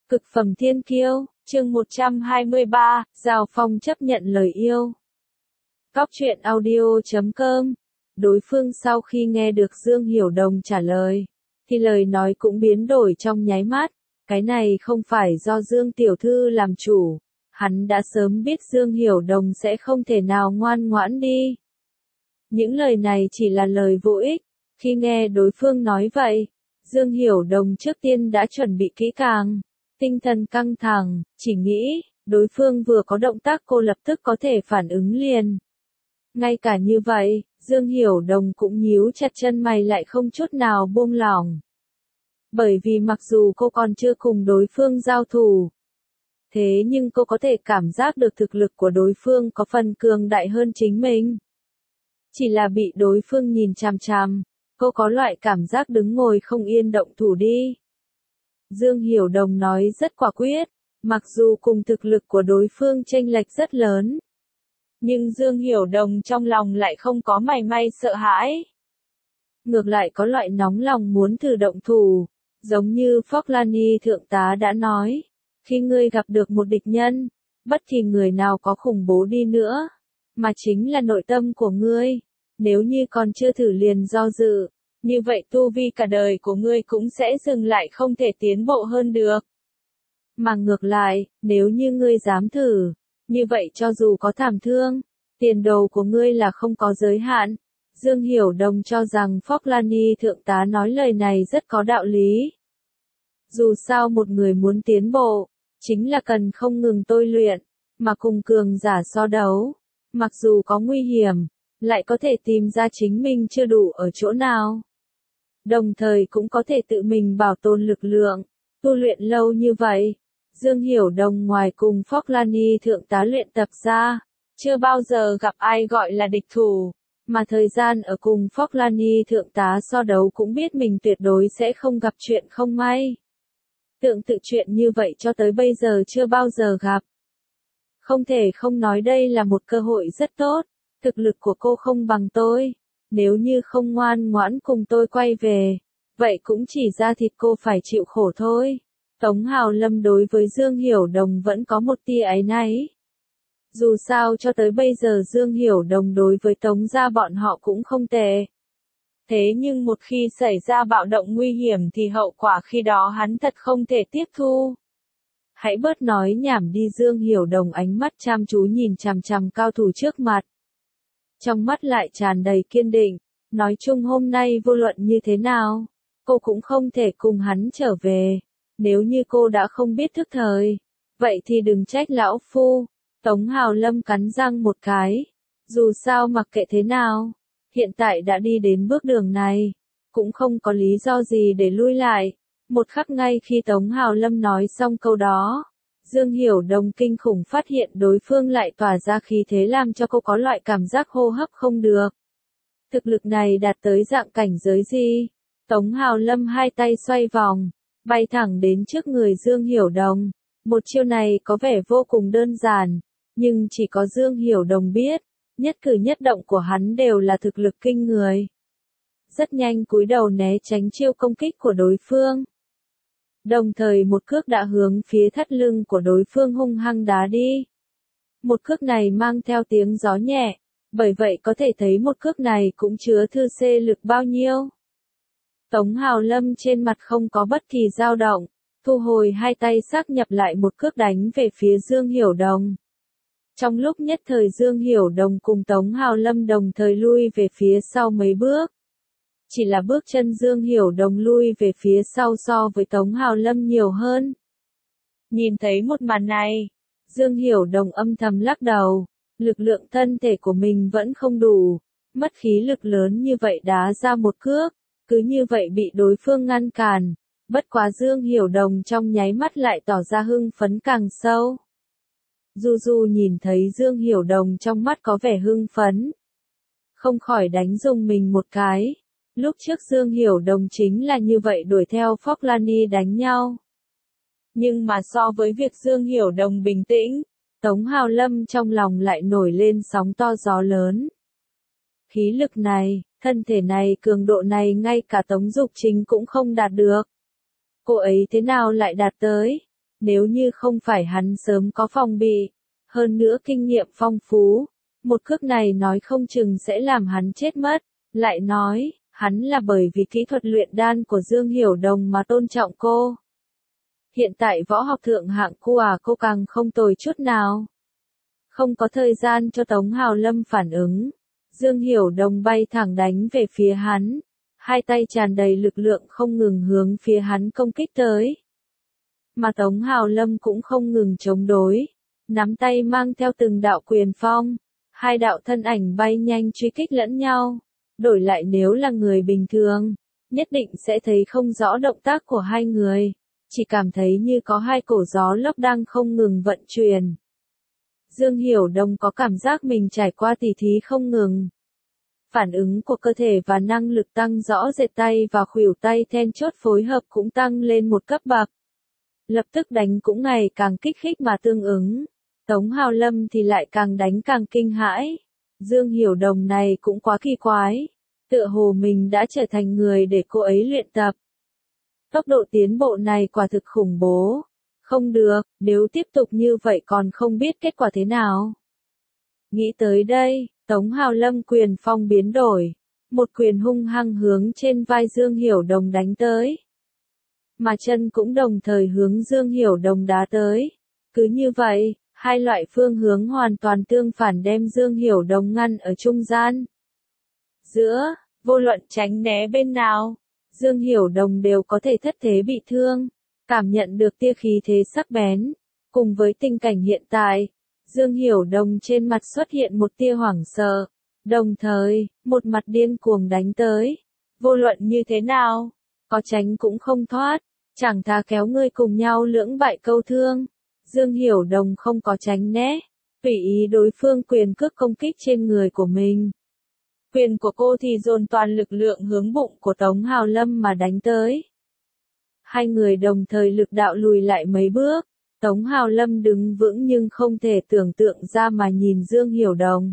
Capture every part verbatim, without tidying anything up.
Cực phẩm thiên kiêu, chương một trăm hai mươi ba, Giao Phong chấp nhận lời yêu. Cóc truyện audio chấm com. Đối phương sau khi nghe được Dương Hiểu Đồng trả lời, thì lời nói cũng biến đổi trong nháy mắt. Cái này không phải do Dương Tiểu Thư làm chủ. Hắn đã sớm biết Dương Hiểu Đồng sẽ không thể nào ngoan ngoãn đi. Những lời này chỉ là lời vô ích. Khi nghe đối phương nói vậy, Dương Hiểu Đồng trước tiên đã chuẩn bị kỹ càng. Tinh thần căng thẳng, chỉ nghĩ, đối phương vừa có động tác cô lập tức có thể phản ứng liền. Ngay cả như vậy, Dương Hiểu Đồng cũng nhíu chặt chân mày lại không chút nào buông lỏng. Bởi vì mặc dù cô còn chưa cùng đối phương giao thủ, thế nhưng cô có thể cảm giác được thực lực của đối phương có phần cường đại hơn chính mình. Chỉ là bị đối phương nhìn chằm chằm, cô có loại cảm giác đứng ngồi không yên động thủ đi. Dương Hiểu Đồng nói rất quả quyết, mặc dù cùng thực lực của đối phương chênh lệch rất lớn. Nhưng Dương Hiểu Đồng trong lòng lại không có mảy may sợ hãi. Ngược lại có loại nóng lòng muốn thử động thủ, giống như Phoclani thượng tá đã nói, khi ngươi gặp được một địch nhân, bất kỳ người nào có khủng bố đi nữa, mà chính là nội tâm của ngươi, nếu như còn chưa thử liền do dự, như vậy tu vi cả đời của ngươi cũng sẽ dừng lại không thể tiến bộ hơn được. Mà ngược lại, nếu như ngươi dám thử, như vậy cho dù có thảm thương, tiền đồ của ngươi là không có giới hạn. Dương Hiểu Đồng cho rằng Phoclani thượng tá nói lời này rất có đạo lý. Dù sao một người muốn tiến bộ, chính là cần không ngừng tôi luyện, mà cùng cường giả so đấu. Mặc dù có nguy hiểm, lại có thể tìm ra chính mình chưa đủ ở chỗ nào. Đồng thời cũng có thể tự mình bảo tồn lực lượng, tu luyện lâu như vậy. Dương Hiểu Đồng ngoài cùng Phoclani thượng tá luyện tập ra, chưa bao giờ gặp ai gọi là địch thủ, mà thời gian ở cùng Phoclani thượng tá so đấu cũng biết mình tuyệt đối sẽ không gặp chuyện không may. Tượng tự chuyện như vậy cho tới bây giờ chưa bao giờ gặp. Không thể không nói đây là một cơ hội rất tốt, thực lực của cô không bằng tôi. Nếu như không ngoan ngoãn cùng tôi quay về, vậy cũng chỉ ra thịt cô phải chịu khổ thôi. Tống Hào Lâm đối với Dương Hiểu Đồng vẫn có một tia áy náy. Dù sao cho tới bây giờ Dương Hiểu Đồng đối với Tống gia bọn họ cũng không tệ. Thế nhưng một khi xảy ra bạo động nguy hiểm thì hậu quả khi đó hắn thật không thể tiếp thu. Hãy bớt nói nhảm đi. Dương Hiểu Đồng ánh mắt chăm chú nhìn chằm chằm cao thủ trước mặt. Trong mắt lại tràn đầy kiên định, nói chung hôm nay vô luận như thế nào, cô cũng không thể cùng hắn trở về. Nếu như cô đã không biết thức thời, vậy thì đừng trách lão phu. Tống Hào Lâm cắn răng một cái. Dù sao mặc kệ thế nào, hiện tại đã đi đến bước đường này, cũng không có lý do gì để lui lại. Một khắc ngay khi Tống Hào Lâm nói xong câu đó, Dương Hiểu Đồng kinh khủng phát hiện đối phương lại tỏa ra khí thế làm cho cô có loại cảm giác hô hấp không được. Thực lực này đạt tới dạng cảnh giới gì? Tống Hào Lâm hai tay xoay vòng, bay thẳng đến trước người Dương Hiểu Đồng. Một chiêu này có vẻ vô cùng đơn giản, nhưng chỉ có Dương Hiểu Đồng biết, nhất cử nhất động của hắn đều là thực lực kinh người. Rất nhanh cúi đầu né tránh chiêu công kích của đối phương. Đồng thời một cước đã hướng phía thắt lưng của đối phương hung hăng đá đi. Một cước này mang theo tiếng gió nhẹ, bởi vậy có thể thấy một cước này cũng chứa thư xê lực bao nhiêu. Tống Hào Lâm trên mặt không có bất kỳ dao động, thu hồi hai tay xác nhập lại một cước đánh về phía Dương Hiểu Đồng. Trong lúc nhất thời Dương Hiểu Đồng cùng Tống Hào Lâm đồng thời lui về phía sau mấy bước. Chỉ là bước chân Dương Hiểu Đồng lui về phía sau so với Tống Hào Lâm nhiều hơn. Nhìn thấy một màn này, Dương Hiểu Đồng âm thầm lắc đầu, lực lượng thân thể của mình vẫn không đủ, mất khí lực lớn như vậy đá ra một cước, cứ như vậy bị đối phương ngăn cản. Bất quá Dương Hiểu Đồng trong nháy mắt lại tỏ ra hưng phấn càng sâu. Du Du nhìn thấy Dương Hiểu Đồng trong mắt có vẻ hưng phấn, không khỏi đánh rung mình một cái. Lúc trước Dương Hiểu Đồng chính là như vậy đuổi theo Phoclani đánh nhau. Nhưng mà so với việc Dương Hiểu Đồng bình tĩnh, Tống Hào Lâm trong lòng lại nổi lên sóng to gió lớn. Khí lực này, thân thể này, cường độ này ngay cả Tống Dục Chính cũng không đạt được. Cô ấy thế nào lại đạt tới? Nếu như không phải hắn sớm có phòng bị, hơn nữa kinh nghiệm phong phú, một cước này nói không chừng sẽ làm hắn chết mất. Lại nói, hắn là bởi vì kỹ thuật luyện đan của Dương Hiểu Đồng mà tôn trọng cô. Hiện tại võ học thượng hạng cô à cô càng không tồi chút nào. Không có thời gian cho Tống Hào Lâm phản ứng. Dương Hiểu Đồng bay thẳng đánh về phía hắn. Hai tay tràn đầy lực lượng không ngừng hướng phía hắn công kích tới. Mà Tống Hào Lâm cũng không ngừng chống đối. Nắm tay mang theo từng đạo quyền phong. Hai đạo thân ảnh bay nhanh truy kích lẫn nhau. Đổi lại nếu là người bình thường, nhất định sẽ thấy không rõ động tác của hai người. Chỉ cảm thấy như có hai cổ gió lốc đang không ngừng vận chuyển. Dương Hiểu Đồng có cảm giác mình trải qua tỉ thí không ngừng. Phản ứng của cơ thể và năng lực tăng rõ rệt, tay và khuỷu tay then chốt phối hợp cũng tăng lên một cấp bậc. Lập tức đánh cũng ngày càng kích thích mà tương ứng. Tống Hào Lâm thì lại càng đánh càng kinh hãi. Dương Hiểu Đồng này cũng quá kỳ quái. Tựa hồ mình đã trở thành người để cô ấy luyện tập. Tốc độ tiến bộ này quả thực khủng bố. Không được, nếu tiếp tục như vậy còn không biết kết quả thế nào. Nghĩ tới đây, Tống Hào Lâm quyền phong biến đổi. Một quyền hung hăng hướng trên vai Dương Hiểu Đồng đánh tới. Mà chân cũng đồng thời hướng Dương Hiểu Đồng đá tới. Cứ như vậy, hai loại phương hướng hoàn toàn tương phản đem Dương Hiểu Đồng ngăn ở trung gian. Giữa, vô luận tránh né bên nào, Dương Hiểu Đồng đều có thể thất thế bị thương. Cảm nhận được tia khí thế sắc bén. Cùng với tình cảnh hiện tại, Dương Hiểu Đồng trên mặt xuất hiện một tia hoảng sợ. Đồng thời, một mặt điên cuồng đánh tới. Vô luận như thế nào, có tránh cũng không thoát. Chẳng thà kéo ngươi cùng nhau lưỡng bại câu thương. Dương Hiểu Đồng không có tránh né. Tùy ý đối phương quyền cước công kích trên người của mình. Quyền của cô thì dồn toàn lực lượng hướng bụng của Tống Hào Lâm mà đánh tới. Hai người đồng thời lực đạo lùi lại mấy bước. Tống Hào Lâm đứng vững nhưng không thể tưởng tượng ra mà nhìn Dương Hiểu Đồng.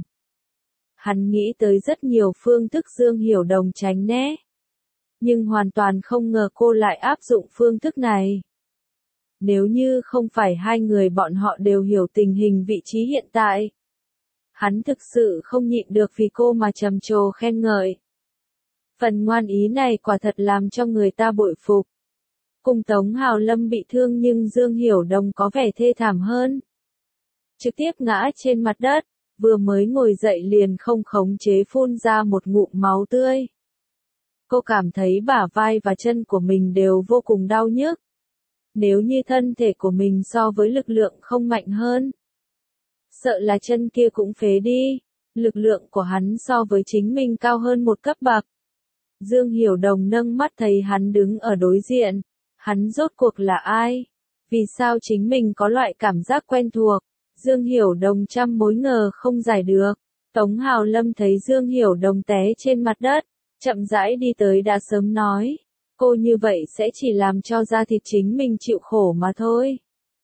Hắn nghĩ tới rất nhiều phương thức Dương Hiểu Đồng tránh né. Nhưng hoàn toàn không ngờ cô lại áp dụng phương thức này. Nếu như không phải hai người bọn họ đều hiểu tình hình vị trí hiện tại. Hắn thực sự không nhịn được vì cô mà trầm trồ khen ngợi. Phần ngoan ý này quả thật làm cho người ta bội phục. Cùng Tống Hào Lâm bị thương nhưng Dương Hiểu Đồng có vẻ thê thảm hơn. Trực tiếp ngã trên mặt đất, vừa mới ngồi dậy liền không khống chế phun ra một ngụm máu tươi. Cô cảm thấy bả vai và chân của mình đều vô cùng đau nhức. Nếu như thân thể của mình so với lực lượng không mạnh hơn, sợ là chân kia cũng phế đi. Lực lượng của hắn so với chính mình cao hơn một cấp bậc. Dương Hiểu Đồng nâng mắt thấy hắn đứng ở đối diện. Hắn rốt cuộc là ai? Vì sao chính mình có loại cảm giác quen thuộc? Dương Hiểu Đồng trăm mối ngờ không giải được. Tống Hào Lâm thấy Dương Hiểu Đồng té trên mặt đất, chậm rãi đi tới đã sớm nói. Cô như vậy sẽ chỉ làm cho da thịt chính mình chịu khổ mà thôi.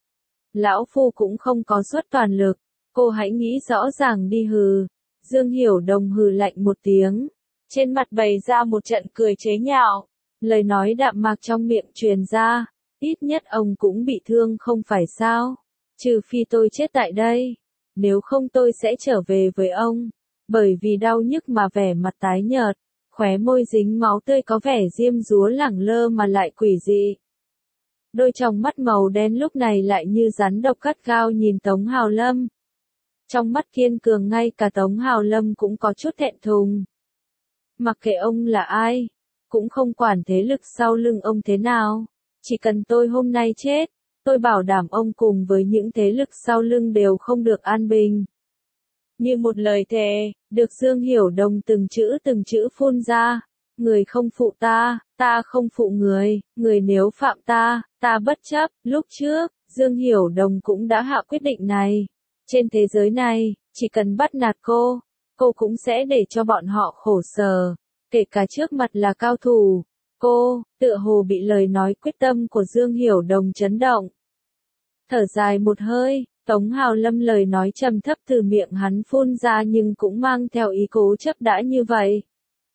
Lão Phu cũng không có suất toàn lực. Cô hãy nghĩ rõ ràng đi hừ. Dương Hiểu Đồng hừ lạnh một tiếng. Trên mặt bày ra một trận cười chế nhạo. Lời nói đạm mạc trong miệng truyền ra. Ít nhất ông cũng bị thương không phải sao. Trừ phi tôi chết tại đây. Nếu không tôi sẽ trở về với ông. Bởi vì đau nhức mà vẻ mặt tái nhợt. Khóe môi dính máu tươi có vẻ diêm dúa lẳng lơ mà lại quỷ dị. Đôi tròng mắt màu đen lúc này lại như rắn độc gắt gao nhìn Tống Hào Lâm. Trong mắt kiên cường ngay cả Tống Hào Lâm cũng có chút thẹn thùng. Mặc kệ ông là ai, cũng không quản thế lực sau lưng ông thế nào. Chỉ cần tôi hôm nay chết, tôi bảo đảm ông cùng với những thế lực sau lưng đều không được an bình. Như một lời thề, được Dương Hiểu Đồng từng chữ từng chữ phun ra. Người không phụ ta, ta không phụ người, người nếu phạm ta, ta bất chấp. Lúc trước, Dương Hiểu Đồng cũng đã hạ quyết định này. Trên thế giới này, chỉ cần bắt nạt cô, cô cũng sẽ để cho bọn họ khổ sở. Kể cả trước mặt là cao thủ. Cô, tựa hồ bị lời nói quyết tâm của Dương Hiểu Đồng chấn động. Thở dài một hơi, Tống Hào Lâm lời nói trầm thấp từ miệng hắn phun ra nhưng cũng mang theo ý cố chấp đã như vậy.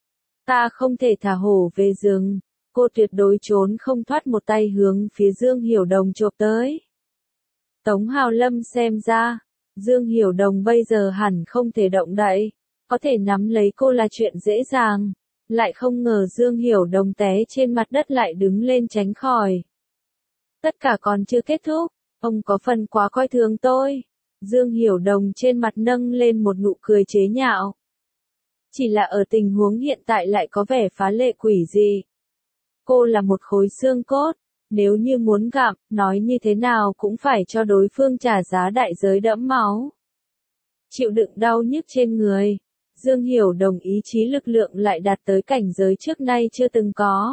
Ta không thể thả hổ về rừng. Cô tuyệt đối trốn không thoát, một tay hướng phía Dương Hiểu Đồng chộp tới. Tống Hào Lâm xem ra, Dương Hiểu Đồng bây giờ hẳn không thể động đậy, có thể nắm lấy cô là chuyện dễ dàng, lại không ngờ Dương Hiểu Đồng té trên mặt đất lại đứng lên tránh khỏi. Tất cả còn chưa kết thúc, ông có phần quá coi thường tôi. Dương Hiểu Đồng trên mặt nâng lên một nụ cười chế nhạo. Chỉ là ở tình huống hiện tại lại có vẻ phá lệ quỷ dị. Cô là một khối xương cốt, nếu như muốn gặm, nói như thế nào cũng phải cho đối phương trả giá đại giới đẫm máu. Chịu đựng đau nhức trên người, Dương Hiểu Đồng ý chí lực lượng lại đạt tới cảnh giới trước nay chưa từng có.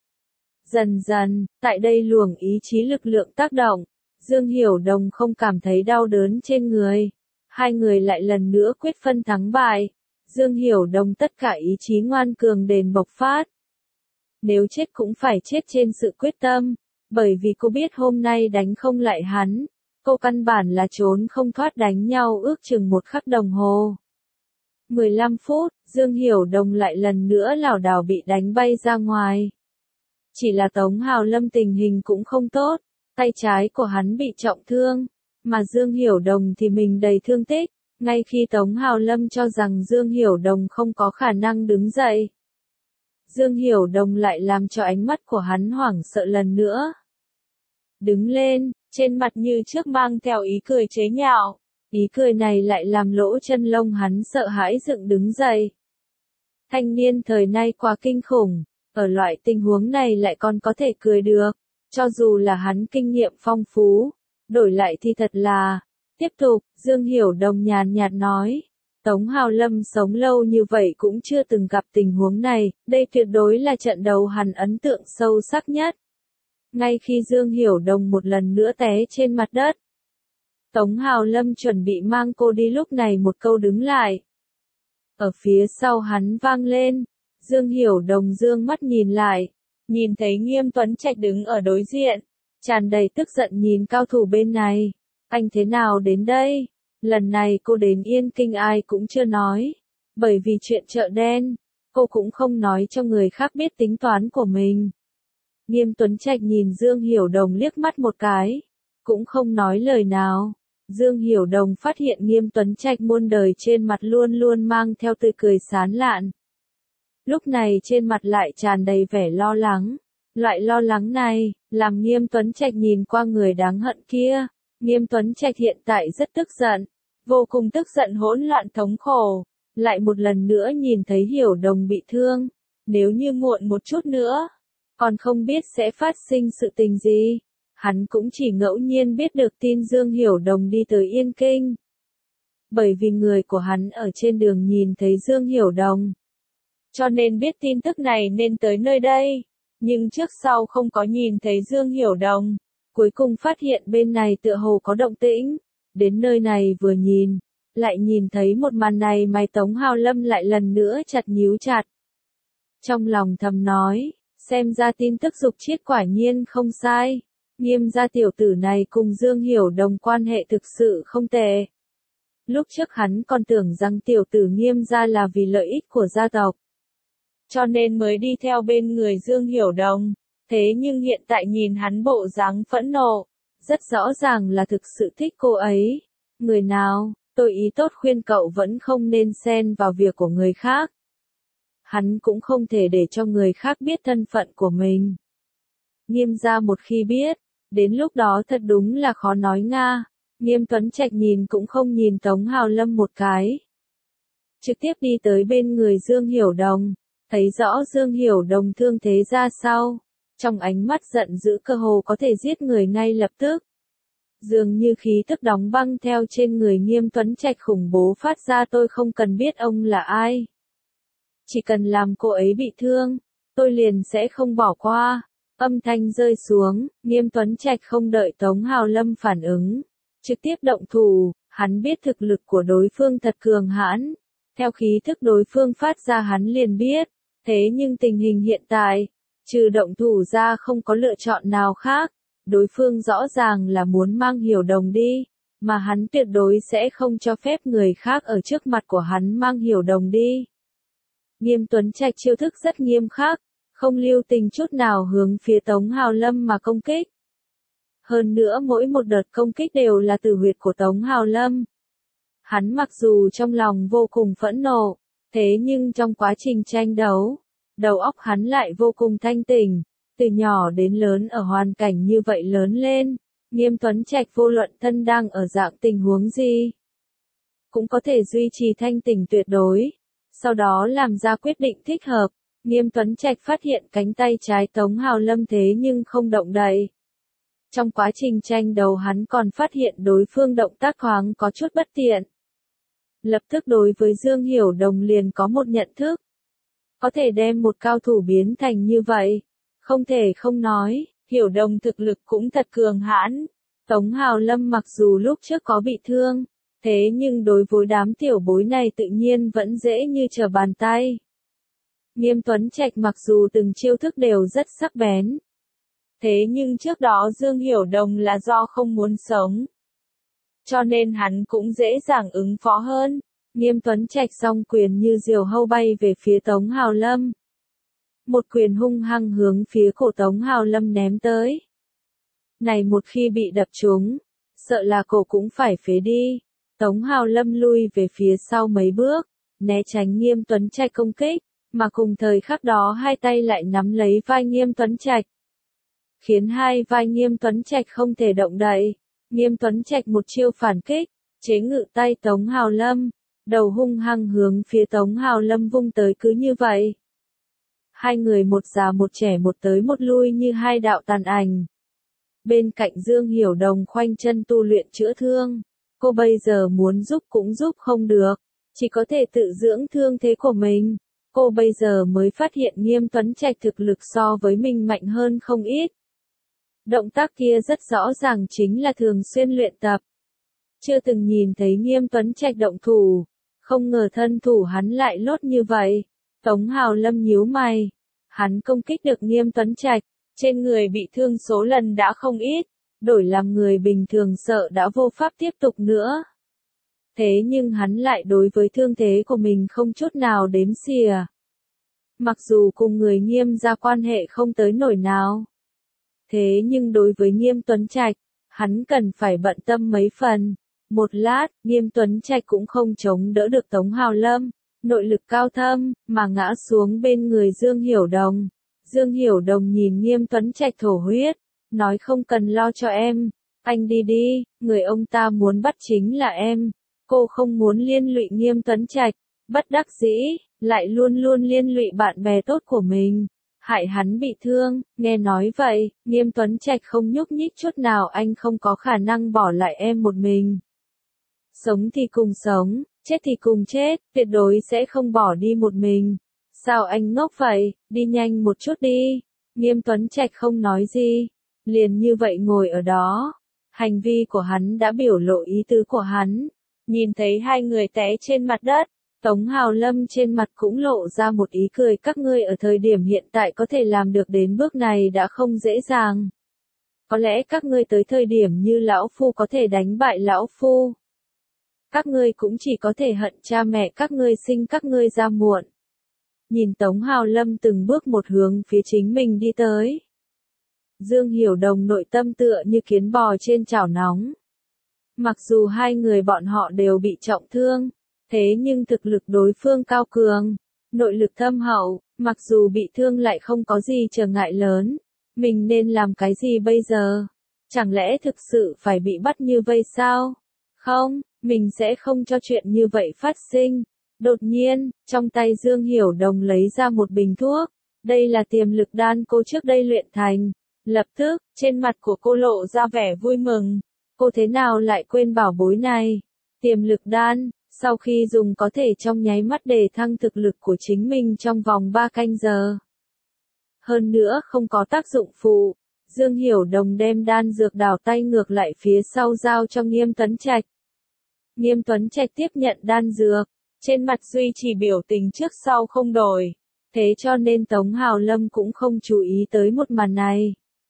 Dần dần, tại đây luồng ý chí lực lượng tác động, Dương Hiểu Đồng không cảm thấy đau đớn trên người. Hai người lại lần nữa quyết phân thắng bại. Dương Hiểu Đồng tất cả ý chí ngoan cường đền bộc phát. Nếu chết cũng phải chết trên sự quyết tâm, bởi vì cô biết hôm nay đánh không lại hắn, cô căn bản là trốn không thoát đánh nhau ước chừng một khắc đồng hồ. mười lăm phút, Dương Hiểu Đồng lại lần nữa lảo đảo bị đánh bay ra ngoài. Chỉ là Tống Hào Lâm tình hình cũng không tốt, tay trái của hắn bị trọng thương, mà Dương Hiểu Đồng thì mình đầy thương tích, ngay khi Tống Hào Lâm cho rằng Dương Hiểu Đồng không có khả năng đứng dậy. Dương Hiểu Đồng lại làm cho ánh mắt của hắn hoảng sợ lần nữa. Đứng lên, trên mặt như trước mang theo ý cười chế nhạo, ý cười này lại làm lỗ chân lông hắn sợ hãi dựng đứng dậy. Thanh niên thời nay quá kinh khủng, ở loại tình huống này lại còn có thể cười được, cho dù là hắn kinh nghiệm phong phú, đổi lại thì thật là. Tiếp tục, Dương Hiểu Đồng nhàn nhạt nói, Tống Hào Lâm sống lâu như vậy cũng chưa từng gặp tình huống này, đây tuyệt đối là trận đấu hắn ấn tượng sâu sắc nhất. Ngay khi Dương Hiểu Đồng một lần nữa té trên mặt đất, Tống Hào Lâm chuẩn bị mang cô đi lúc này một câu đứng lại. Ở phía sau hắn vang lên, Dương Hiểu Đồng dương mắt nhìn lại, nhìn thấy Nghiêm Tuấn Trạch đứng ở đối diện, tràn đầy tức giận nhìn cao thủ bên này. Anh thế nào đến đây? Lần này cô đến Yên Kinh ai cũng chưa nói, bởi vì chuyện chợ đen, cô cũng không nói cho người khác biết tính toán của mình. Nghiêm Tuấn Trạch nhìn Dương Hiểu Đồng liếc mắt một cái, cũng không nói lời nào. Dương Hiểu Đồng phát hiện Nghiêm Tuấn Trạch muôn đời trên mặt luôn luôn mang theo tươi cười sán lạn. Lúc này trên mặt lại tràn đầy vẻ lo lắng. Loại lo lắng này, làm Nghiêm Tuấn Trạch nhìn qua người đáng hận kia. Nghiêm Tuấn Trạch hiện tại rất tức giận, vô cùng tức giận hỗn loạn thống khổ. Lại một lần nữa nhìn thấy Hiểu Đồng bị thương. Nếu như muộn một chút nữa, còn không biết sẽ phát sinh sự tình gì. Hắn cũng chỉ ngẫu nhiên biết được tin Dương Hiểu Đồng đi tới Yên Kinh. Bởi vì người của hắn ở trên đường nhìn thấy Dương Hiểu Đồng, cho nên biết tin tức này nên tới nơi đây. Nhưng trước sau không có nhìn thấy Dương Hiểu Đồng. Cuối cùng phát hiện bên này tựa hồ có động tĩnh. Đến nơi này vừa nhìn, lại nhìn thấy một màn này mày Tống Hào Lâm lại lần nữa chặt nhíu chặt. Trong lòng thầm nói, xem ra tin tức dục chiết quả nhiên không sai. Nghiêm gia tiểu tử này cùng Dương Hiểu Đồng quan hệ thực sự không tệ. Lúc trước hắn còn tưởng rằng tiểu tử Nghiêm gia là vì lợi ích của gia tộc, cho nên mới đi theo bên người Dương Hiểu Đồng. Thế nhưng hiện tại nhìn hắn bộ dáng phẫn nộ, rất rõ ràng là thực sự thích cô ấy. Người nào, tôi ý tốt khuyên cậu vẫn không nên xen vào việc của người khác. Hắn cũng không thể để cho người khác biết thân phận của mình. Nghiêm gia một khi biết, đến lúc đó thật đúng là khó nói nga. Nghiêm Tuấn Trạch nhìn cũng không nhìn Tống Hào Lâm một cái. Trực tiếp đi tới bên người Dương Hiểu Đồng, thấy rõ Dương Hiểu Đồng thương thế ra sao. Trong ánh mắt giận dữ cơ hồ có thể giết người ngay lập tức. Dường như khí tức đóng băng theo trên người Nghiêm Tuấn Trạch khủng bố phát ra, tôi không cần biết ông là ai. Chỉ cần làm cô ấy bị thương, tôi liền sẽ không bỏ qua. Âm thanh rơi xuống, Nghiêm Tuấn Trạch không đợi Tống Hào Lâm phản ứng, trực tiếp động thủ. Hắn biết thực lực của đối phương thật cường hãn, theo khí thức đối phương phát ra hắn liền biết. Thế nhưng tình hình hiện tại, trừ động thủ ra không có lựa chọn nào khác. Đối phương rõ ràng là muốn mang Hiểu Đồng đi, mà hắn tuyệt đối sẽ không cho phép người khác ở trước mặt của hắn mang Hiểu Đồng đi. Nghiêm Tuấn Trạch chiêu thức rất nghiêm khắc, không lưu tình chút nào hướng phía Tống Hào Lâm mà công kích. Hơn nữa mỗi một đợt công kích đều là từ huyệt của Tống Hào Lâm. Hắn mặc dù trong lòng vô cùng phẫn nộ, thế nhưng trong quá trình tranh đấu, đầu óc hắn lại vô cùng thanh tỉnh, từ nhỏ đến lớn ở hoàn cảnh như vậy lớn lên, Nghiêm Tuấn Trạch vô luận thân đang ở dạng tình huống gì, cũng có thể duy trì thanh tỉnh tuyệt đối, sau đó làm ra quyết định thích hợp. Nghiêm Tuấn Trạch phát hiện cánh tay trái Tống Hào Lâm thế nhưng không động đậy. Trong quá trình tranh đấu hắn còn phát hiện đối phương động tác thoáng có chút bất tiện. Lập tức đối với Dương Hiểu Đồng liền có một nhận thức. Có thể đem một cao thủ biến thành như vậy. Không thể không nói, Hiểu Đồng thực lực cũng thật cường hãn. Tống Hào Lâm mặc dù lúc trước có bị thương, thế nhưng đối với đám tiểu bối này tự nhiên vẫn dễ như trở bàn tay. Nghiêm Tuấn Trạch mặc dù từng chiêu thức đều rất sắc bén. Thế nhưng trước đó Dương Hiểu Đồng là do không muốn sống. Cho nên hắn cũng dễ dàng ứng phó hơn. Nghiêm Tuấn Trạch song quyền như diều hâu bay về phía Tống Hào Lâm. Một quyền hung hăng hướng phía cổ Tống Hào Lâm ném tới. Này một khi bị đập trúng, sợ là cổ cũng phải phế đi. Tống Hào Lâm lui về phía sau mấy bước, né tránh Nghiêm Tuấn Trạch công kích, mà cùng thời khắc đó hai tay lại nắm lấy vai Nghiêm Tuấn Trạch, khiến hai vai Nghiêm Tuấn Trạch không thể động đậy. Nghiêm Tuấn Trạch một chiêu phản kích, chế ngự tay Tống Hào Lâm, đầu hung hăng hướng phía Tống Hào Lâm vung tới cứ như vậy. Hai người một già một trẻ một tới một lui như hai đạo tàn ảnh. Bên cạnh Dương Hiểu Đồng khoanh chân tu luyện chữa thương, cô bây giờ muốn giúp cũng giúp không được, chỉ có thể tự dưỡng thương thế của mình. Cô bây giờ mới phát hiện Nghiêm Tuấn Trạch thực lực so với mình mạnh hơn không ít. Động tác kia rất rõ ràng chính là thường xuyên luyện tập. Chưa từng nhìn thấy Nghiêm Tuấn Trạch động thủ, không ngờ thân thủ hắn lại lốt như vậy. Tống Hào Lâm nhíu mày, hắn công kích được Nghiêm Tuấn Trạch, trên người bị thương số lần đã không ít, đổi làm người bình thường sợ đã vô pháp tiếp tục nữa. Thế nhưng hắn lại đối với thương thế của mình không chút nào đếm xỉa. Mặc dù cùng người Nghiêm ra quan hệ không tới nổi nào. Thế nhưng đối với Nghiêm Tuấn Trạch, hắn cần phải bận tâm mấy phần. Một lát, Nghiêm Tuấn Trạch cũng không chống đỡ được Tống Hào Lâm, nội lực cao thâm, mà ngã xuống bên người Dương Hiểu Đồng. Dương Hiểu Đồng nhìn Nghiêm Tuấn Trạch thổ huyết, nói không cần lo cho em, anh đi đi, người ông ta muốn bắt chính là em. Cô không muốn liên lụy Nghiêm Tuấn Trạch, bất đắc dĩ, lại luôn luôn liên lụy bạn bè tốt của mình, hại hắn bị thương. Nghe nói vậy, Nghiêm Tuấn Trạch không nhúc nhích chút nào, anh không có khả năng bỏ lại em một mình. Sống thì cùng sống, chết thì cùng chết, tuyệt đối sẽ không bỏ đi một mình. Sao anh ngốc vậy, đi nhanh một chút đi. Nghiêm Tuấn Trạch không nói gì, liền như vậy ngồi ở đó. Hành vi của hắn đã biểu lộ ý tứ của hắn. Nhìn thấy hai người té trên mặt đất, Tống Hào Lâm trên mặt cũng lộ ra một ý cười. Các ngươi ở thời điểm hiện tại có thể làm được đến bước này đã không dễ dàng. Có lẽ các ngươi tới thời điểm như lão phu có thể đánh bại lão phu. Các ngươi cũng chỉ có thể hận cha mẹ các ngươi sinh các ngươi ra muộn. Nhìn Tống Hào Lâm từng bước một hướng phía chính mình đi tới. Dương Hiểu Đồng nội tâm tựa như kiến bò trên chảo nóng. Mặc dù hai người bọn họ đều bị trọng thương, thế nhưng thực lực đối phương cao cường, nội lực thâm hậu, mặc dù bị thương lại không có gì trở ngại lớn. Mình nên làm cái gì bây giờ? Chẳng lẽ thực sự phải bị bắt như vây sao? Không, mình sẽ không cho chuyện như vậy phát sinh. Đột nhiên, trong tay Dương Hiểu Đồng lấy ra một bình thuốc. Đây là tiềm lực đan cô trước đây luyện thành. Lập tức, trên mặt của cô lộ ra vẻ vui mừng. Cô thế nào lại quên bảo bối này? Tiềm lực đan, sau khi dùng có thể trong nháy mắt để thăng thực lực của chính mình trong vòng ba canh giờ. Hơn nữa không có tác dụng phụ. Dương Hiểu Đồng đem đan dược đảo tay ngược lại phía sau giao cho Nghiêm Tuấn Trạch. Nghiêm Tuấn Trạch tiếp nhận đan dược, trên mặt duy trì biểu tình trước sau không đổi. Thế cho nên Tống Hào Lâm cũng không chú ý tới một màn này.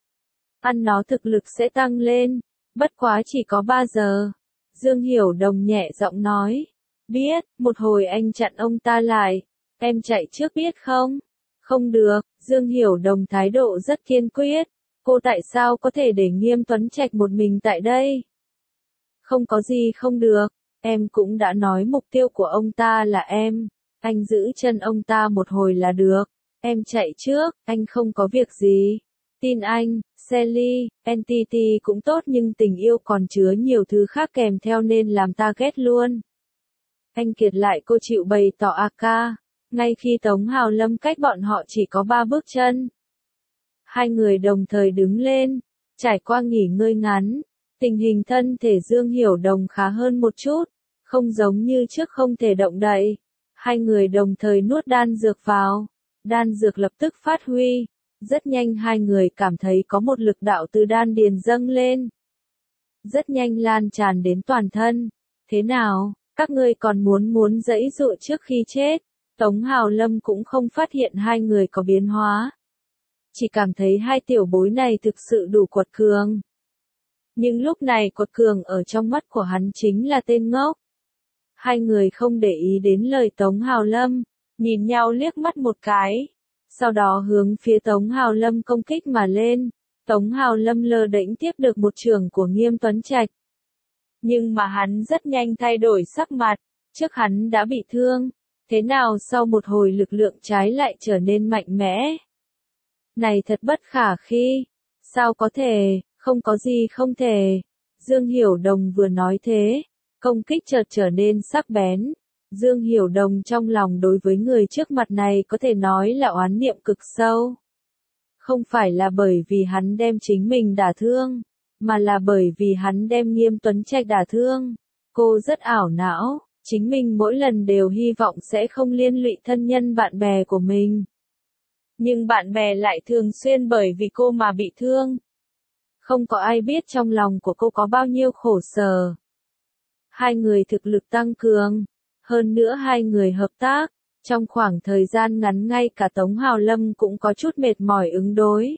Ăn nó thực lực sẽ tăng lên, bất quá chỉ có ba giờ. Dương Hiểu Đồng nhẹ giọng nói. Biết, một hồi anh chặn ông ta lại. Em chạy trước biết không? Không được, Dương Hiểu Đồng thái độ rất kiên quyết. Cô tại sao có thể để Nghiêm Tuấn Trạch một mình tại đây? Không có gì không được, em cũng đã nói mục tiêu của ông ta là em, anh giữ chân ông ta một hồi là được, em chạy trước, anh không có việc gì. Tin anh, Sally, en tê tê cũng tốt nhưng tình yêu còn chứa nhiều thứ khác kèm theo nên làm ta ghét luôn. Anh Kiệt lại cô chịu bày tỏ a ca, ngay khi Tống Hào Lâm cách bọn họ chỉ có ba bước chân. Hai người đồng thời đứng lên, trải qua nghỉ ngơi ngắn, tình hình thân thể Dương Hiểu Đồng khá hơn một chút, không giống như trước không thể động đậy. Hai người đồng thời nuốt đan dược vào, đan dược lập tức phát huy, rất nhanh hai người cảm thấy có một lực đạo từ đan điền dâng lên. Rất nhanh lan tràn đến toàn thân. Thế nào, các ngươi còn muốn muốn giãy giụa trước khi chết? Tống Hào Lâm cũng không phát hiện hai người có biến hóa. Chỉ cảm thấy hai tiểu bối này thực sự đủ quật cường. Nhưng lúc này quật cường ở trong mắt của hắn chính là tên ngốc. Hai người không để ý đến lời Tống Hào Lâm, nhìn nhau liếc mắt một cái. Sau đó hướng phía Tống Hào Lâm công kích mà lên. Tống Hào Lâm lơ đễnh tiếp được một chưởng của Nghiêm Tuấn Trạch. Nhưng mà hắn rất nhanh thay đổi sắc mặt, trước hắn đã bị thương. Thế nào sau một hồi lực lượng trái lại trở nên mạnh mẽ? Này thật bất khả khi. Sao có thể, không có gì không thể. Dương Hiểu Đồng vừa nói thế, công kích chợt trở nên sắc bén. Dương Hiểu Đồng trong lòng đối với người trước mặt này có thể nói là oán niệm cực sâu. Không phải là bởi vì hắn đem chính mình đả thương, mà là bởi vì hắn đem Nghiêm Tuấn Trạch đả thương. Cô rất ảo não, chính mình mỗi lần đều hy vọng sẽ không liên lụy thân nhân bạn bè của mình. Nhưng bạn bè lại thường xuyên bởi vì cô mà bị thương. Không có ai biết trong lòng của cô có bao nhiêu khổ sở. Hai người thực lực tăng cường, hơn nữa hai người hợp tác, trong khoảng thời gian ngắn ngay cả Tống Hào Lâm cũng có chút mệt mỏi ứng đối.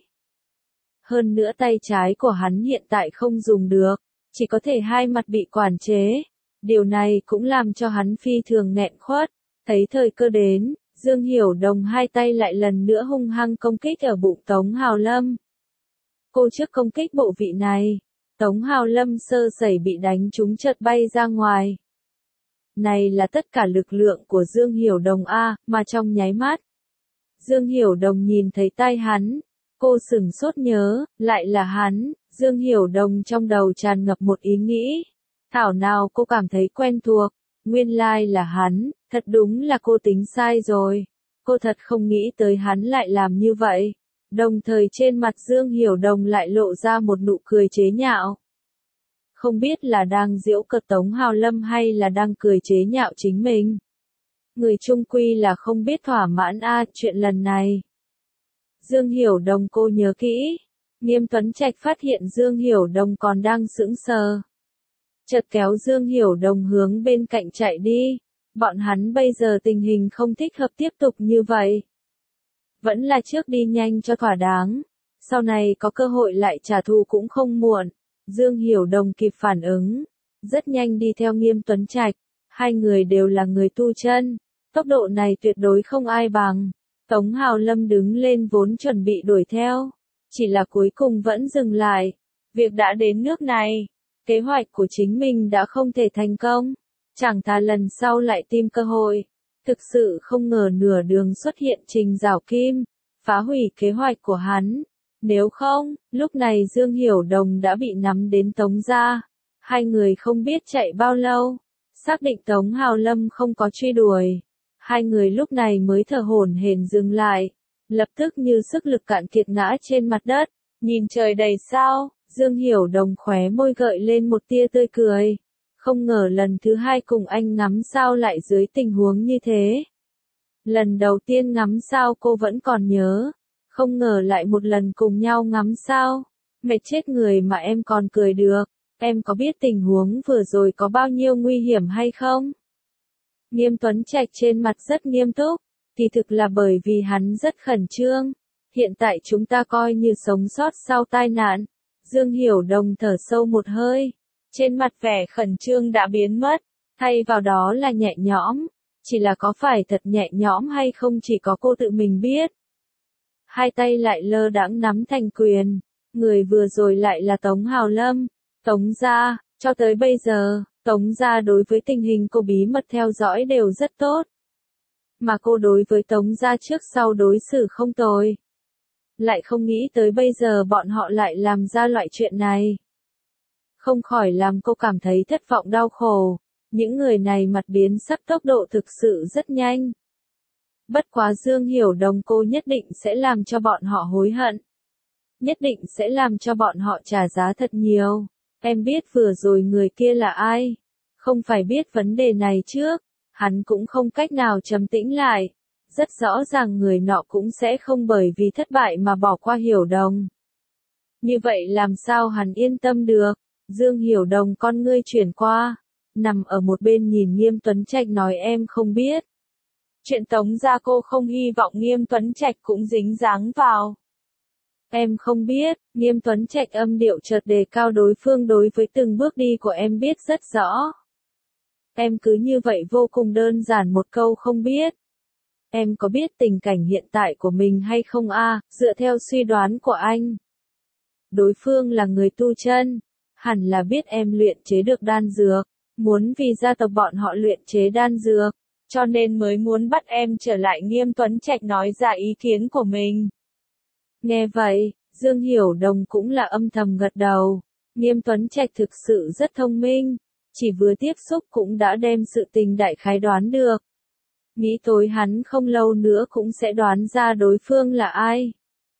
Hơn nữa tay trái của hắn hiện tại không dùng được, chỉ có thể hai mặt bị quản chế. Điều này cũng làm cho hắn phi thường nghẹn khuất. Thấy thời cơ đến, Dương Hiểu Đồng hai tay lại lần nữa hung hăng công kích ở bụng Tống Hào Lâm. Cô trước công kích bộ vị này, Tống Hào Lâm sơ sẩy bị đánh trúng chợt bay ra ngoài. Này là tất cả lực lượng của Dương Hiểu Đồng A, mà trong nháy mắt. Dương Hiểu Đồng nhìn thấy tay hắn, cô sửng sốt nhớ, lại là hắn. Dương Hiểu Đồng trong đầu tràn ngập một ý nghĩ. Thảo nào cô cảm thấy quen thuộc, nguyên lai là hắn, thật đúng là cô tính sai rồi. Cô thật không nghĩ tới hắn lại làm như vậy. Đồng thời trên mặt Dương Hiểu Đồng lại lộ ra một nụ cười chế nhạo. Không biết là đang giễu cợt Tống Hào Lâm hay là đang cười chế nhạo chính mình. Người chung quy là không biết thỏa mãn a chuyện lần này. Dương Hiểu Đồng cô nhớ kỹ. Nghiêm Tuấn Trạch phát hiện Dương Hiểu Đồng còn đang sững sờ. Chợt kéo Dương Hiểu Đồng hướng bên cạnh chạy đi. Bọn hắn bây giờ tình hình không thích hợp tiếp tục như vậy. Vẫn là trước đi nhanh cho thỏa đáng. Sau này có cơ hội lại trả thù cũng không muộn. Dương Hiểu Đồng kịp phản ứng. Rất nhanh đi theo Nghiêm Tuấn Trạch. Hai người đều là người tu chân. Tốc độ này tuyệt đối không ai bằng. Tống Hào Lâm đứng lên vốn chuẩn bị đuổi theo. Chỉ là cuối cùng vẫn dừng lại. Việc đã đến nước này. Kế hoạch của chính mình đã không thể thành công. Chẳng thà lần sau lại tìm cơ hội. Thực sự không ngờ nửa đường xuất hiện Trình Giảo Kim. Phá hủy kế hoạch của hắn. Nếu không, lúc này Dương Hiểu Đồng đã bị nắm đến Tống gia. Hai người không biết chạy bao lâu. Xác định Tống Hào Lâm không có truy đuổi. Hai người lúc này mới thở hổn hển dừng lại. Lập tức như sức lực cạn kiệt ngã trên mặt đất. Nhìn trời đầy sao, Dương Hiểu Đồng khóe môi gợi lên một tia tươi cười. Không ngờ lần thứ hai cùng anh ngắm sao lại dưới tình huống như thế. Lần đầu tiên ngắm sao cô vẫn còn nhớ. Không ngờ lại một lần cùng nhau ngắm sao. Mệt chết người mà em còn cười được. Em có biết tình huống vừa rồi có bao nhiêu nguy hiểm hay không? Nghiêm Tuấn Trạch trên mặt rất nghiêm túc. Thì thực là bởi vì hắn rất khẩn trương. Hiện tại chúng ta coi như sống sót sau tai nạn. Dương Hiểu Đồng thở sâu một hơi. Trên mặt vẻ khẩn trương đã biến mất. Thay vào đó là nhẹ nhõm. Chỉ là có phải thật nhẹ nhõm hay không chỉ có cô tự mình biết. Hai tay lại lơ đãng nắm thành quyền. Người vừa rồi lại là Tống Hào Lâm. Tống gia, cho tới bây giờ, Tống gia đối với tình hình cô bí mật theo dõi đều rất tốt. Mà cô đối với Tống gia trước sau đối xử không tồi. Lại không nghĩ tới bây giờ bọn họ lại làm ra loại chuyện này. Không khỏi làm cô cảm thấy thất vọng đau khổ. Những người này mặt biến sắc tốc độ thực sự rất nhanh. Bất quá Dương Hiểu Đồng cô nhất định sẽ làm cho bọn họ hối hận. Nhất định sẽ làm cho bọn họ trả giá thật nhiều. Em biết vừa rồi người kia là ai? Không phải biết vấn đề này trước. Hắn cũng không cách nào trầm tĩnh lại. Rất rõ ràng người nọ cũng sẽ không bởi vì thất bại mà bỏ qua Hiểu Đồng. Như vậy làm sao hắn yên tâm được? Dương Hiểu Đồng con ngươi chuyển qua. Nằm ở một bên nhìn Nghiêm Tuấn Trạch nói em không biết. Chuyện Tống gia cô không hy vọng Nghiêm Tuấn Trạch cũng dính dáng vào. Em không biết, Nghiêm Tuấn Trạch âm điệu chợt đề cao đối phương đối với từng bước đi của em biết rất rõ. Em cứ như vậy vô cùng đơn giản một câu không biết. Em có biết tình cảnh hiện tại của mình hay không a? Dựa theo suy đoán của anh. Đối phương là người tu chân, hẳn là biết em luyện chế được đan dược, muốn vì gia tộc bọn họ luyện chế đan dược, cho nên mới muốn bắt em trở lại. Nghiêm Tuấn Trạch nói ra ý kiến của mình. Nghe vậy, Dương Hiểu Đồng cũng là âm thầm gật đầu. Nghiêm Tuấn Trạch thực sự rất thông minh, chỉ vừa tiếp xúc cũng đã đem sự tình đại khái đoán được. Nghĩ tối hắn không lâu nữa cũng sẽ đoán ra đối phương là ai.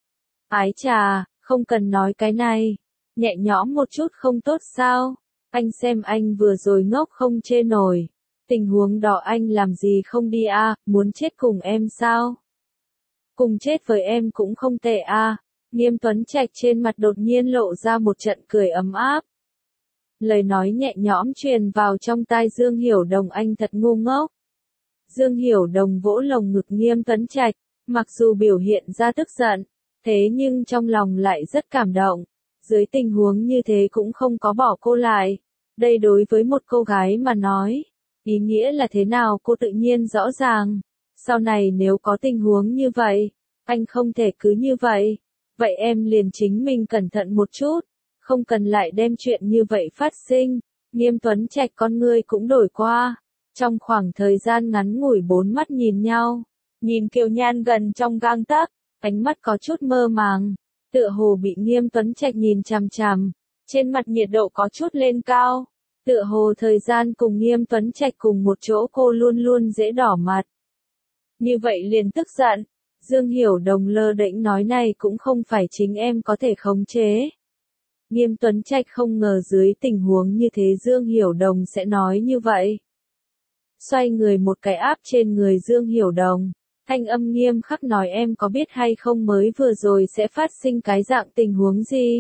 Ái chà, không cần nói cái này, nhẹ nhõm một chút không tốt sao? Anh xem anh vừa rồi ngốc không chê nổi. Tình huống đó anh làm gì không đi a? Muốn chết cùng em sao? Cùng chết với em cũng không tệ a. Nghiêm Tuấn Trạch trên mặt đột nhiên lộ ra một trận cười ấm áp. Lời nói nhẹ nhõm truyền vào trong tai Dương Hiểu Đồng anh thật ngu ngốc. Dương Hiểu Đồng vỗ lồng ngực Nghiêm Tuấn Trạch, mặc dù biểu hiện ra tức giận, thế nhưng trong lòng lại rất cảm động. Dưới tình huống như thế cũng không có bỏ cô lại. Đây đối với một cô gái mà nói, ý nghĩa là thế nào cô tự nhiên rõ ràng. Sau này nếu có tình huống như vậy, anh không thể cứ như vậy. Vậy em liền chính mình cẩn thận một chút, không cần lại đem chuyện như vậy phát sinh. Nghiêm Tuấn Trạch con ngươi cũng đổi qua. Trong khoảng thời gian ngắn ngủi bốn mắt nhìn nhau, nhìn Kiều Nhan gần trong gang tấc, ánh mắt có chút mơ màng, tựa hồ bị Nghiêm Tuấn Trạch nhìn chằm chằm, trên mặt nhiệt độ có chút lên cao, tựa hồ thời gian cùng Nghiêm Tuấn Trạch cùng một chỗ cô luôn luôn dễ đỏ mặt. Như vậy liền tức giận, Dương Hiểu Đồng lơ đễnh nói này cũng không phải chính em có thể khống chế. Nghiêm Tuấn Trạch không ngờ dưới tình huống như thế Dương Hiểu Đồng sẽ nói như vậy. Xoay người một cái áp trên người Dương Hiểu Đồng, thanh âm nghiêm khắc nói em có biết hay không mới vừa rồi sẽ phát sinh cái dạng tình huống gì?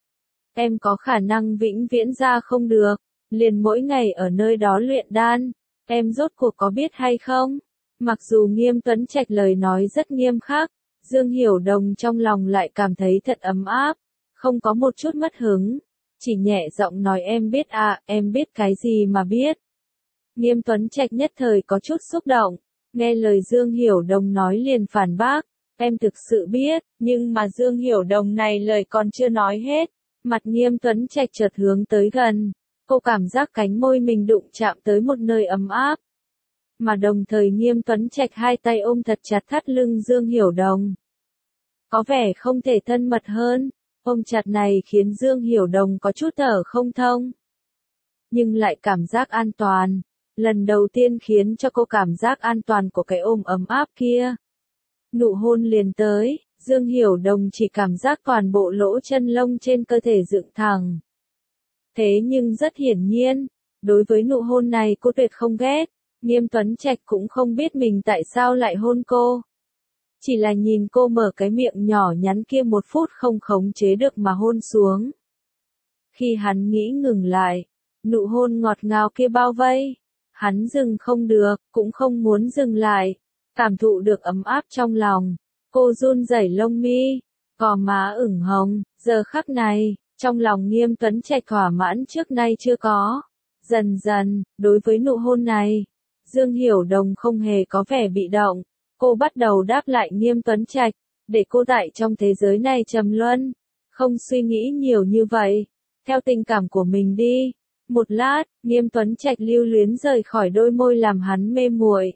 Em có khả năng vĩnh viễn ra không được, liền mỗi ngày ở nơi đó luyện đan, em rốt cuộc có biết hay không? Mặc dù Nghiêm Tuấn Trạch lời nói rất nghiêm khắc, Dương Hiểu Đồng trong lòng lại cảm thấy thật ấm áp, không có một chút mất hứng, chỉ nhẹ giọng nói em biết à, em biết cái gì mà biết. Nghiêm Tuấn Trạch nhất thời có chút xúc động, nghe lời Dương Hiểu Đồng nói liền phản bác, em thực sự biết, nhưng mà Dương Hiểu Đồng này lời còn chưa nói hết, mặt Nghiêm Tuấn Trạch chợt hướng tới gần, cô cảm giác cánh môi mình đụng chạm tới một nơi ấm áp. Mà đồng thời Nghiêm Tuấn Trạch hai tay ôm thật chặt thắt lưng Dương Hiểu Đồng. Có vẻ không thể thân mật hơn, ôm chặt này khiến Dương Hiểu Đồng có chút thở không thông. Nhưng lại cảm giác an toàn. Lần đầu tiên khiến cho cô cảm giác an toàn của cái ôm ấm áp kia. Nụ hôn liền tới, Dương Hiểu Đồng chỉ cảm giác toàn bộ lỗ chân lông trên cơ thể dựng thẳng. Thế nhưng rất hiển nhiên, đối với nụ hôn này cô tuyệt không ghét, Nghiêm Tuấn Trạch cũng không biết mình tại sao lại hôn cô. Chỉ là nhìn cô mở cái miệng nhỏ nhắn kia một phút không khống chế được mà hôn xuống. Khi hắn nghĩ ngừng lại, nụ hôn ngọt ngào kia bao vây. Hắn dừng không được, cũng không muốn dừng lại, cảm thụ được ấm áp trong lòng, cô run rẩy lông mi, gò má ửng hồng, giờ khắc này, trong lòng Nghiêm Tuấn Trạch thỏa mãn trước nay chưa có. Dần dần, đối với nụ hôn này, Dương Hiểu Đồng không hề có vẻ bị động, cô bắt đầu đáp lại Nghiêm Tuấn Trạch, để cô tại trong thế giới này trầm luân, Không suy nghĩ nhiều như vậy. Theo tình cảm của mình đi. Một lát, Nghiêm Tuấn Trạch lưu luyến rời khỏi đôi môi làm hắn mê muội.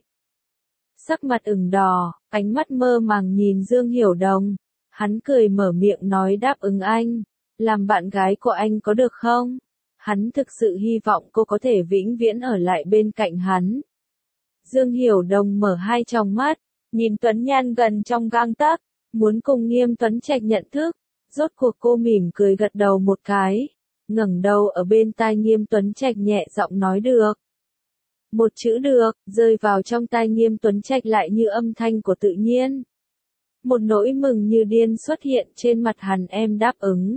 Sắc mặt ửng đỏ, ánh mắt mơ màng nhìn Dương Hiểu Đồng. Hắn cười mở miệng nói đáp ứng anh. Làm bạn gái của anh có được không? Hắn thực sự hy vọng cô có thể vĩnh viễn ở lại bên cạnh hắn. Dương Hiểu Đồng mở hai tròng mắt, nhìn Tuấn Nhan gần trong gang tấc, muốn cùng Nghiêm Tuấn Trạch nhận thức. Rốt cuộc cô mỉm cười gật đầu một cái, ngẩng đầu ở bên tai Nghiêm Tuấn Trạch nhẹ giọng nói được. Một chữ được, rơi vào trong tai Nghiêm Tuấn Trạch lại như âm thanh của tự nhiên. Một nỗi mừng như điên xuất hiện trên mặt hắn. Em đáp ứng.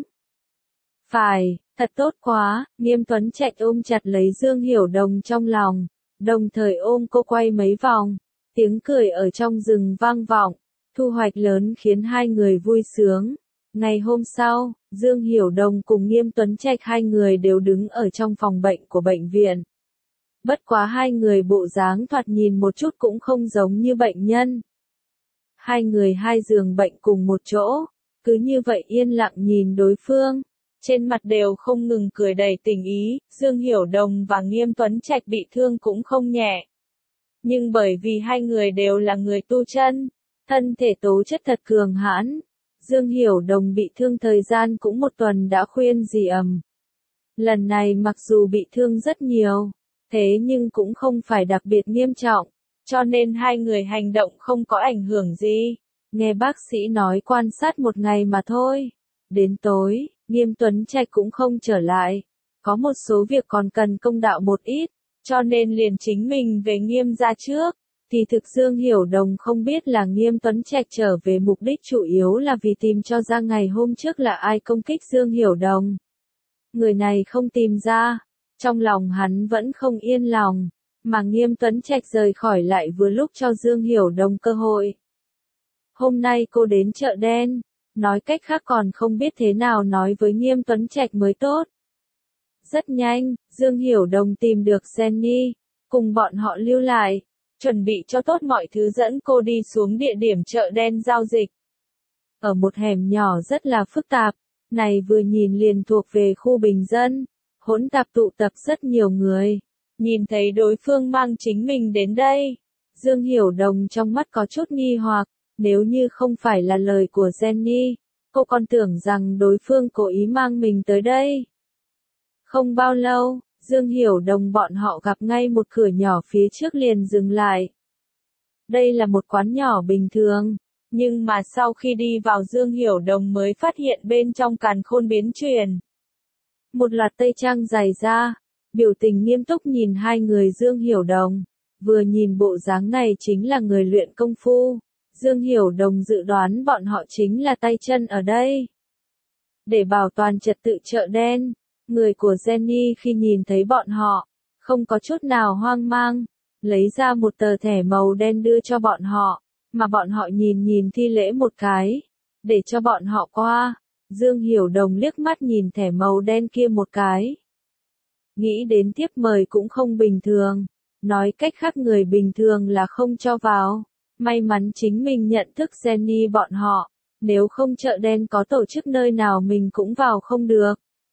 Phải, thật tốt quá. Nghiêm Tuấn Trạch ôm chặt lấy Dương Hiểu Đồng trong lòng, đồng thời ôm cô quay mấy vòng. Tiếng cười ở trong rừng vang vọng, thu hoạch lớn khiến hai người vui sướng. Ngày hôm sau, Dương Hiểu Đồng cùng Nghiêm Tuấn Trạch hai người đều đứng ở trong phòng bệnh của bệnh viện. Bất quá hai người bộ dáng thoạt nhìn một chút cũng không giống như bệnh nhân. Hai người hai giường bệnh cùng một chỗ, cứ như vậy yên lặng nhìn đối phương. Trên mặt đều không ngừng cười đầy tình ý. Dương Hiểu Đồng và Nghiêm Tuấn Trạch bị thương cũng không nhẹ. Nhưng bởi vì hai người đều là người tu chân, thân thể tố chất thật cường hãn. Dương Hiểu Đồng bị thương thời gian cũng một tuần đã khuyên rỉ ầm. Lần này mặc dù bị thương rất nhiều, thế nhưng cũng không phải đặc biệt nghiêm trọng, cho nên hai người hành động không có ảnh hưởng gì. Nghe bác sĩ nói quan sát một ngày mà thôi. Đến tối, Nghiêm Tuấn Trạch cũng không trở lại. Có một số việc còn cần công đạo một ít, cho nên liền chính mình về Nghiêm gia trước. Thì thực Dương Hiểu Đồng không biết là Nghiêm Tuấn Trạch trở về mục đích chủ yếu là vì tìm cho ra ngày hôm trước là ai công kích Dương Hiểu Đồng. Người này không tìm ra, trong lòng hắn vẫn không yên lòng, mà Nghiêm Tuấn Trạch rời khỏi lại vừa lúc cho Dương Hiểu Đồng cơ hội. Hôm nay cô đến chợ đen, nói cách khác còn không biết thế nào nói với Nghiêm Tuấn Trạch mới tốt. Rất nhanh, Dương Hiểu Đồng tìm được Jenny, cùng bọn họ lưu lại, chuẩn bị cho tốt mọi thứ dẫn cô đi xuống địa điểm chợ đen giao dịch. Ở một hẻm nhỏ rất là phức tạp, này vừa nhìn liền thuộc về khu bình dân, hỗn tạp tụ tập rất nhiều người. Nhìn thấy đối phương mang chính mình đến đây, Dương Hiểu Đồng trong mắt có chút nghi hoặc, nếu như không phải là lời của Jenny, cô còn tưởng rằng đối phương cố ý mang mình tới đây. Không bao lâu, Dương Hiểu Đồng bọn họ gặp ngay một cửa nhỏ phía trước liền dừng lại. Đây là một quán nhỏ bình thường, nhưng mà sau khi đi vào Dương Hiểu Đồng mới phát hiện bên trong càn khôn biến chuyển. Một loạt tây trang dày da, biểu tình nghiêm túc nhìn hai người Dương Hiểu Đồng, vừa nhìn bộ dáng này chính là người luyện công phu. Dương Hiểu Đồng dự đoán bọn họ chính là tay chân ở đây. Để bảo toàn trật tự chợ đen, người của Jenny khi nhìn thấy bọn họ, không có chút nào hoang mang, lấy ra một tờ thẻ màu đen đưa cho bọn họ, mà bọn họ nhìn nhìn thi lễ một cái, để cho bọn họ qua. Dương Hiểu Đồng liếc mắt nhìn thẻ màu đen kia một cái. Nghĩ đến tiếp mời cũng không bình thường, nói cách khác người bình thường là không cho vào. May mắn chính mình nhận thức Jenny bọn họ, nếu không chợ đen có tổ chức nơi nào mình cũng vào không được.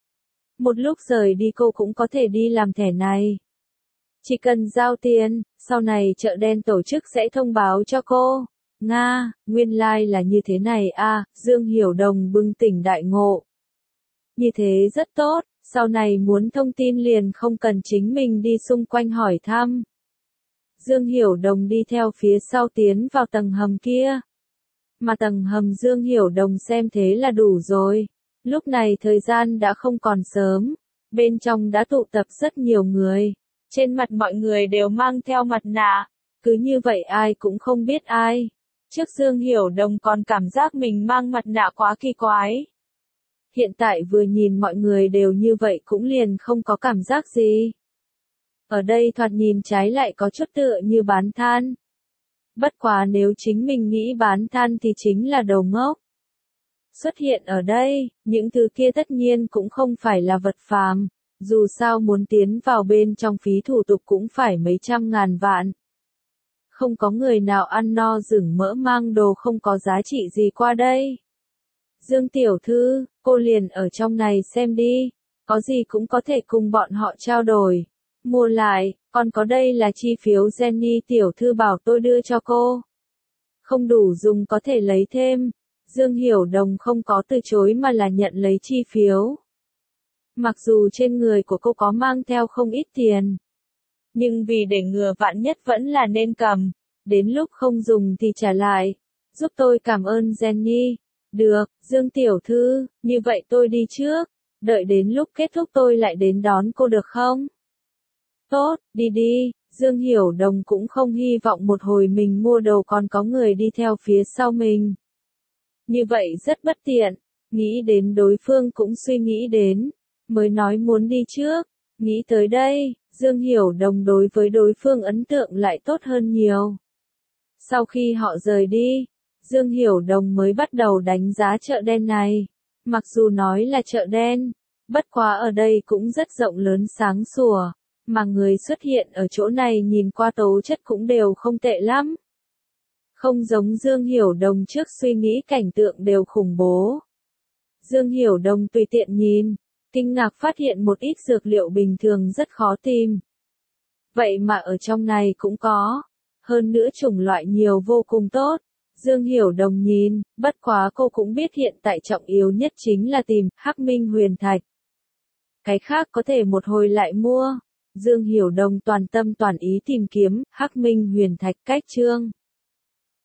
Một lúc rời đi cô cũng có thể đi làm thẻ này. Chỉ cần giao tiền, sau này chợ đen tổ chức sẽ thông báo cho cô. Nga, nguyên lai like là như thế này à, Dương Hiểu Đồng bừng tỉnh đại ngộ. Như thế rất tốt, sau này muốn thông tin liền không cần chính mình đi xung quanh hỏi thăm. Dương Hiểu Đồng đi theo phía sau tiến vào tầng hầm kia. Mà tầng hầm Dương Hiểu Đồng xem thế là đủ rồi. Lúc này thời gian đã không còn sớm, bên trong đã tụ tập rất nhiều người. Trên mặt mọi người đều mang theo mặt nạ, cứ như vậy ai cũng không biết ai. Trước Dương Hiểu Đồng còn cảm giác mình mang mặt nạ quá kỳ quái. Hiện tại vừa nhìn mọi người đều như vậy cũng liền không có cảm giác gì. Ở đây thoạt nhìn trái lại có chút tựa như bán than. Bất quá nếu chính mình nghĩ bán than thì chính là đầu ngốc. Xuất hiện ở đây, những thứ kia tất nhiên cũng không phải là vật phàm, dù sao muốn tiến vào bên trong phí thủ tục cũng phải mấy trăm ngàn vạn. Không có người nào ăn no rừng mỡ mang đồ không có giá trị gì qua đây. Dương tiểu thư, cô liền ở trong này xem đi, có gì cũng có thể cùng bọn họ trao đổi, mua lại, còn có đây là chi phiếu Jenny tiểu thư bảo tôi đưa cho cô. Không đủ dùng có thể lấy thêm. Dương Hiểu Đồng không có từ chối mà là nhận lấy chi phiếu. Mặc dù trên người của cô có mang theo không ít tiền, nhưng vì để ngừa vạn nhất vẫn là nên cầm, đến lúc không dùng thì trả lại. Giúp tôi cảm ơn Jenny. Được, Dương tiểu thư, như vậy tôi đi trước, đợi đến lúc kết thúc tôi lại đến đón cô được không? Tốt, đi đi. Dương Hiểu Đồng cũng không hy vọng một hồi mình mua đồ còn có người đi theo phía sau mình. Như vậy rất bất tiện, nghĩ đến đối phương cũng suy nghĩ đến, mới nói muốn đi trước. Nghĩ tới đây, Dương Hiểu Đồng đối với đối phương ấn tượng lại tốt hơn nhiều. Sau khi họ rời đi, Dương Hiểu Đồng mới bắt đầu đánh giá chợ đen này. Mặc dù nói là chợ đen, bất quá ở đây cũng rất rộng lớn sáng sủa, mà người xuất hiện ở chỗ này nhìn qua tố chất cũng đều không tệ lắm. Không giống Dương Hiểu Đồng trước suy nghĩ cảnh tượng đều khủng bố. Dương Hiểu Đồng tùy tiện nhìn, kinh ngạc phát hiện một ít dược liệu bình thường rất khó tìm. Vậy mà ở trong này cũng có, hơn nữa chủng loại nhiều vô cùng tốt. Dương Hiểu Đồng nhìn, bất quá cô cũng biết hiện tại trọng yếu nhất chính là tìm Hắc Minh Huyền Thạch. Cái khác có thể một hồi lại mua. Dương Hiểu Đồng toàn tâm toàn ý tìm kiếm Hắc Minh Huyền Thạch cách chương.